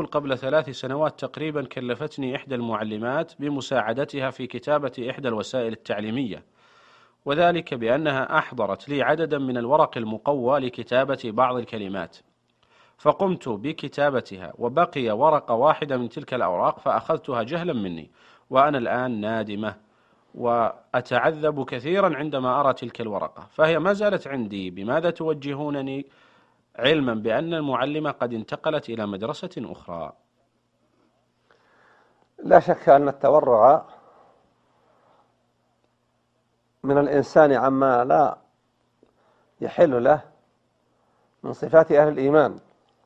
يقول: قبل 3 سنوات تقريبا كلفتني إحدى المعلمات بمساعدتها في كتابة إحدى الوسائل التعليمية، وذلك بأنها أحضرت لي عددا من الورق المقوى لكتابة بعض الكلمات، فقمت بكتابتها، وبقي ورقة واحدة من تلك الأوراق فأخذتها جهلا مني، وأنا الآن نادمة وأتعذب كثيرا عندما أرى تلك الورقة، فهي ما زالت عندي. بماذا توجهونني، علما بأن المعلمة قد انتقلت إلى مدرسة أخرى؟ لا شك أن التورع من الإنسان عما لا يحل له من صفات أهل الإيمان،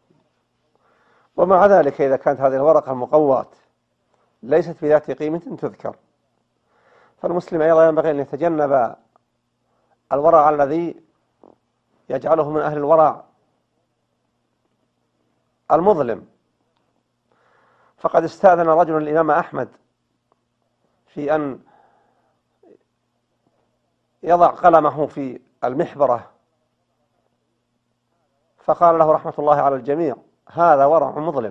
ومع ذلك إذا كانت هذه الورقة المقوات ليست بذات قيمة تذكر، فالمسلم أيضا ينبغي أن يتجنب الورع الذي يجعله من أهل الورع المظلم. فقد استأذن رجل الإمام أحمد في أن يضع قلمه في المحبرة، فقال له رحمة الله على الجميع: هذا ورع مظلم.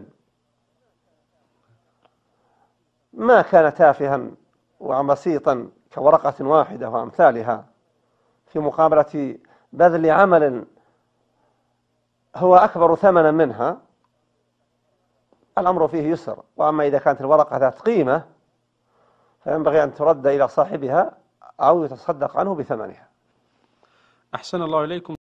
ما كان تافها وبسيطا كورقة واحدة وأمثالها في مقابلة بذل عمل هو أكبر ثمنا منها، الأمر فيه يسر. وأما إذا كانت الورقة ذات قيمة فينبغي أن ترد إلى صاحبها أو يتصدق عنه بثمنها. أحسن الله إليكم.